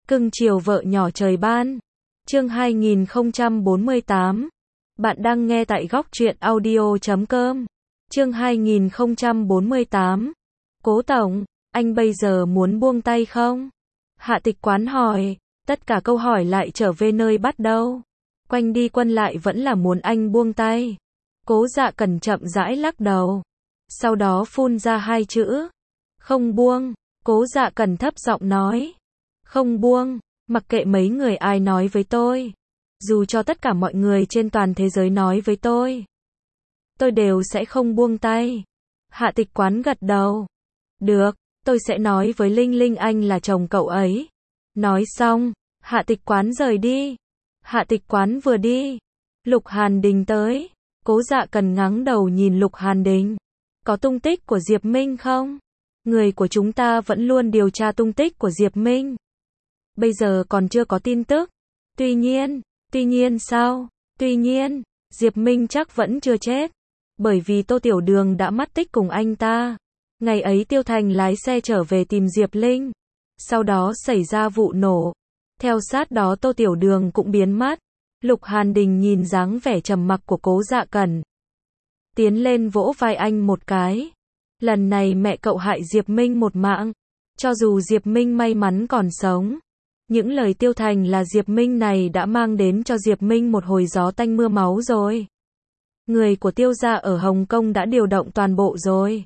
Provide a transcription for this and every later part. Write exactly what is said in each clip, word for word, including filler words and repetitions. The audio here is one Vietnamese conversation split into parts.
Cưng chiều vợ nhỏ trời ban. Chương hai nghìn không trăm bốn mươi tám. Bạn đang nghe tại góc truyện audio chấm com. Chương hai nghìn không trăm bốn mươi tám. Cố tổng, anh bây giờ muốn buông tay không? Hạ Tịch Quán hỏi, tất cả câu hỏi lại trở về nơi bắt đầu. Quanh đi quân lại vẫn là muốn anh buông tay. Cố Dạ Cần chậm rãi lắc đầu. Sau đó phun ra hai chữ. Không buông. Cố Dạ Cần thấp giọng nói. Không buông, mặc kệ mấy người ai nói với tôi. Dù cho tất cả mọi người trên toàn thế giới nói với tôi. Tôi đều sẽ không buông tay. Hạ Tịch Quán gật đầu. Được, tôi sẽ nói với Linh Linh anh là chồng cậu ấy. Nói xong, Hạ Tịch Quán rời đi. Hạ Tịch Quán vừa đi, Lục Hàn Đình tới. Cố Dạ Cần ngẩng đầu nhìn Lục Hàn Đình. Có tung tích của Diệp Minh không? Người của chúng ta vẫn luôn điều tra tung tích của Diệp Minh. Bây giờ còn chưa có tin tức. Tuy nhiên, tuy nhiên sao? Tuy nhiên, Diệp Minh chắc vẫn chưa chết. Bởi vì Tô Tiểu Đường đã mất tích cùng anh ta. Ngày ấy Tiêu Thành lái xe trở về tìm Diệp Linh. Sau đó xảy ra vụ nổ. Theo sát đó Tô Tiểu Đường cũng biến mất. Lục Hàn Đình nhìn dáng vẻ trầm mặc của Cố Dạ Cần. Tiến lên vỗ vai anh một cái. Lần này mẹ cậu hại Diệp Minh một mạng. Cho dù Diệp Minh may mắn còn sống. Những lời Tiêu Thành là Diệp Minh này đã mang đến cho Diệp Minh một hồi gió tanh mưa máu rồi. Người của Tiêu gia ở Hồng Kông đã điều động toàn bộ rồi.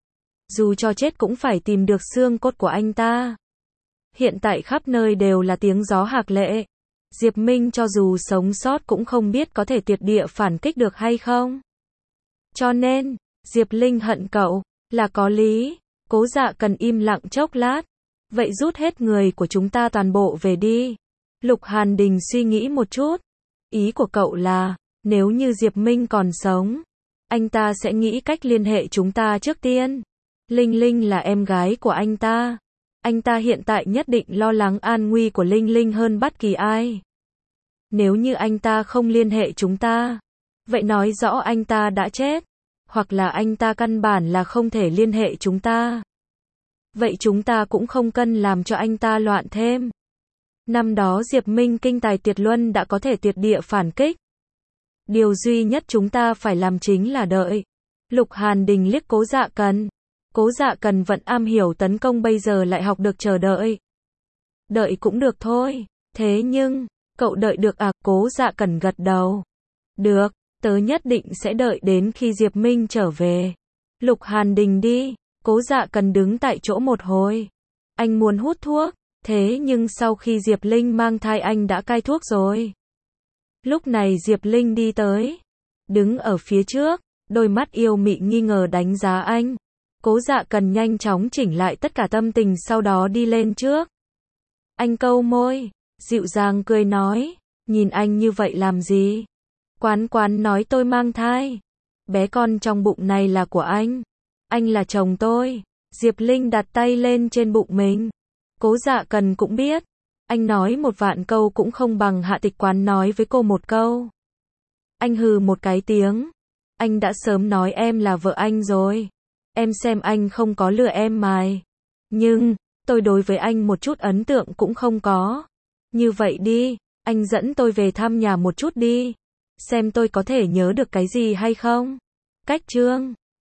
Dù cho chết cũng phải tìm được xương cốt của anh ta. Hiện tại khắp nơi đều là tiếng gió hạc lệ. Diệp Minh cho dù sống sót cũng không biết có thể tuyệt địa phản kích được hay không. Cho nên, Diệp Linh hận cậu, là có lý. Cố Dạ Cần im lặng chốc lát. Vậy rút hết người của chúng ta toàn bộ về đi. Lục Hàn Đình suy nghĩ một chút. Ý của cậu là, nếu như Diệp Minh còn sống, anh ta sẽ nghĩ cách liên hệ chúng ta trước tiên. Linh Linh là em gái của anh ta. Anh ta hiện tại nhất định lo lắng an nguy của Linh Linh hơn bất kỳ ai. Nếu như anh ta không liên hệ chúng ta, vậy nói rõ anh ta đã chết. Hoặc là anh ta căn bản là không thể liên hệ chúng ta. Vậy chúng ta cũng không cần làm cho anh ta loạn thêm. Năm đó Diệp Minh kinh tài tuyệt luân đã có thể tuyệt địa phản kích. Điều duy nhất chúng ta phải làm chính là đợi. Lục Hàn Đình liếc Cố Dạ Cần. Cố Dạ Cần vẫn am hiểu tấn công bây giờ lại học được chờ đợi. Đợi cũng được thôi. Thế nhưng, cậu đợi được à? Cố Dạ Cần gật đầu. Được, tớ nhất định sẽ đợi đến khi Diệp Minh trở về. Lục Hàn Đình đi. Cố Dạ Cần đứng tại chỗ một hồi. Anh muốn hút thuốc, thế nhưng sau khi Diệp Linh mang thai anh đã cai thuốc rồi. Lúc này Diệp Linh đi tới. Đứng ở phía trước, đôi mắt yêu mị nghi ngờ đánh giá anh. Cố Dạ Cần nhanh chóng chỉnh lại tất cả tâm tình sau đó đi lên trước. Anh câu môi, dịu dàng cười nói, nhìn anh như vậy làm gì? Quán Quán nói tôi mang thai. Bé con trong bụng này là của anh. Anh là chồng tôi. Diệp Linh đặt tay lên trên bụng mình. Cố Dạ Cần cũng biết. Anh nói một vạn câu cũng không bằng Hạ Tịch Quán nói với cô một câu. Anh hừ một cái tiếng. Anh đã sớm nói em là vợ anh rồi. Em xem anh không có lừa em mài. Nhưng, tôi đối với anh một chút ấn tượng cũng không có. Như vậy đi, anh dẫn tôi về thăm nhà một chút đi. Xem tôi có thể nhớ được cái gì hay không. Cách chương